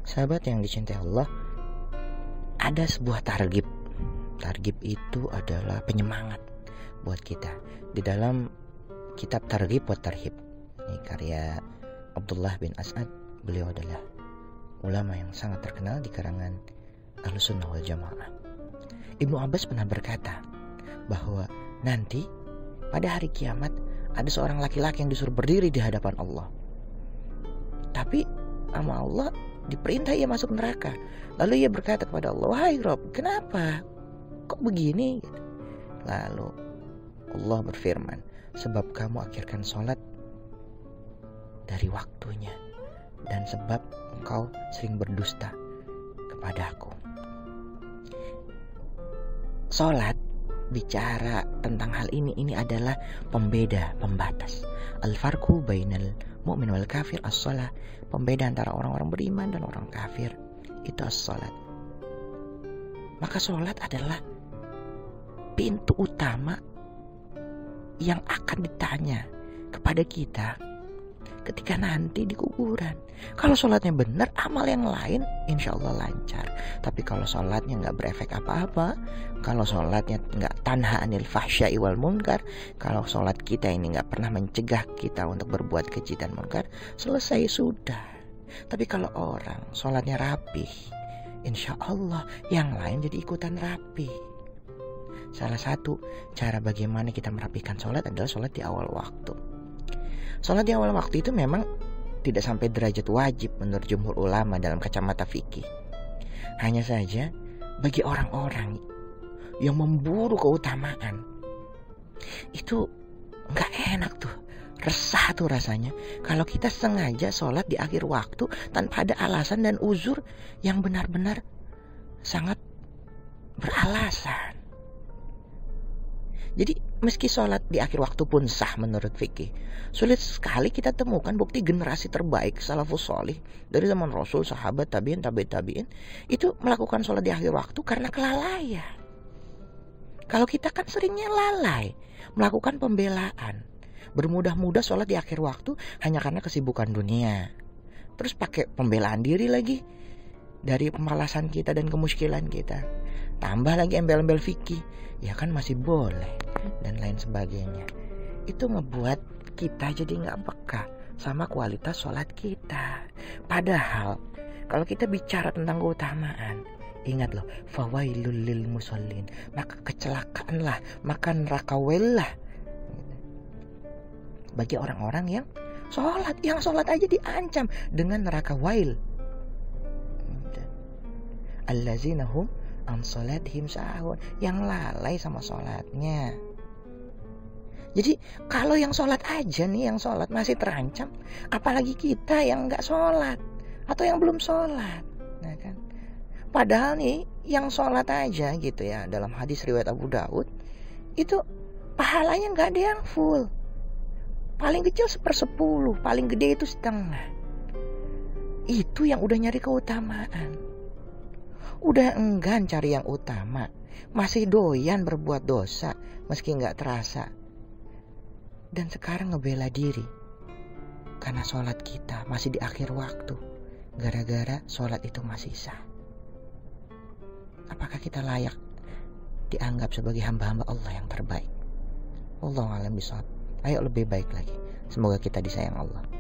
Sahabat yang dicintai Allah, ada sebuah targhib. Targhib itu adalah penyemangat buat kita. Di dalam kitab Targhib wa Tarhib, ini karya Abdullah bin As'ad, beliau adalah ulama yang sangat terkenal di kalangan Ahlussunnah wal Jamaah. Ibnu Abbas pernah berkata bahwa nanti pada hari kiamat ada seorang laki-laki yang disuruh berdiri di hadapan Allah. Tapi sama Allah diperintah ia masuk neraka. Lalu ia berkata kepada Allah, "Wahai Rob, kenapa? Kok begini?" Lalu Allah berfirman, "Sebab kamu akhirkan sholat dari waktunya, dan sebab engkau sering berdusta kepadaku." Sholat bicara tentang hal ini adalah pembeda, pembatas. Al-farqu bainal mu'min wal kafir as-shalah. Pembeda antara orang-orang beriman dan orang kafir itu as-salat. Maka sholat adalah pintu utama yang akan ditanya kepada kita ketika nanti di kuburan. Kalau sholatnya benar, amal yang lain insya Allah lancar. Tapi kalau sholatnya nggak berefek apa-apa, kalau sholatnya nggak tanha anil fahsya'i wal munkar, kalau sholat kita ini nggak pernah mencegah kita untuk berbuat keji dan munkar, selesai sudah. Tapi kalau orang sholatnya rapih, insya Allah yang lain jadi ikutan rapih. Salah satu cara bagaimana kita merapikan sholat adalah sholat di awal waktu. Sholat di awal waktu itu memang tidak sampai derajat wajib menurut jumhur ulama dalam kacamata fikih. Hanya saja bagi orang-orang yang memburu keutamaan, itu gak enak tuh, resah tuh rasanya kalau kita sengaja sholat di akhir waktu tanpa ada alasan dan uzur yang benar-benar sangat beralasan. Jadi meski sholat di akhir waktu pun sah menurut fikih, sulit sekali kita temukan bukti generasi terbaik salafus sholih dari zaman Rasul, sahabat, tabi'in, tabi'in itu melakukan sholat di akhir waktu karena kelalaian. Kalau kita kan seringnya lalai melakukan pembelaan, bermudah-mudah sholat di akhir waktu hanya karena kesibukan dunia. Terus pakai pembelaan diri lagi dari pemalasan kita dan kemuskilan kita. Tambah lagi embel-embel fikih, ya kan masih boleh dan lain sebagainya. Itu ngebuat kita jadi gak peka sama kualitas sholat kita. Padahal kalau kita bicara tentang keutamaan, ingat loh, fawailul lil musallin, maka kecelakaanlah, maka nerakawelah bagi orang-orang yang sholat aja diancam dengan neraka wail. Allazina hum an sholatihim sahun, yang lalai sama sholatnya. Jadi kalau yang sholat aja nih, yang sholat masih terancam, apalagi kita yang gak sholat atau yang belum sholat, nah kan? Padahal nih yang sholat aja gitu ya, dalam hadis riwayat Abu Daud itu pahalanya gak ada yang full. Paling kecil 1/10, paling gede itu setengah. Itu yang udah nyari keutamaan. Udah enggan cari yang utama, masih doyan berbuat dosa meski gak terasa. Dan sekarang ngebela diri karena sholat kita masih di akhir waktu, gara-gara sholat itu masih sah. Apakah kita layak dianggap sebagai hamba-hamba Allah yang terbaik? Wallahu a'lam bishawab. Ayo lebih baik lagi. Semoga kita disayang Allah.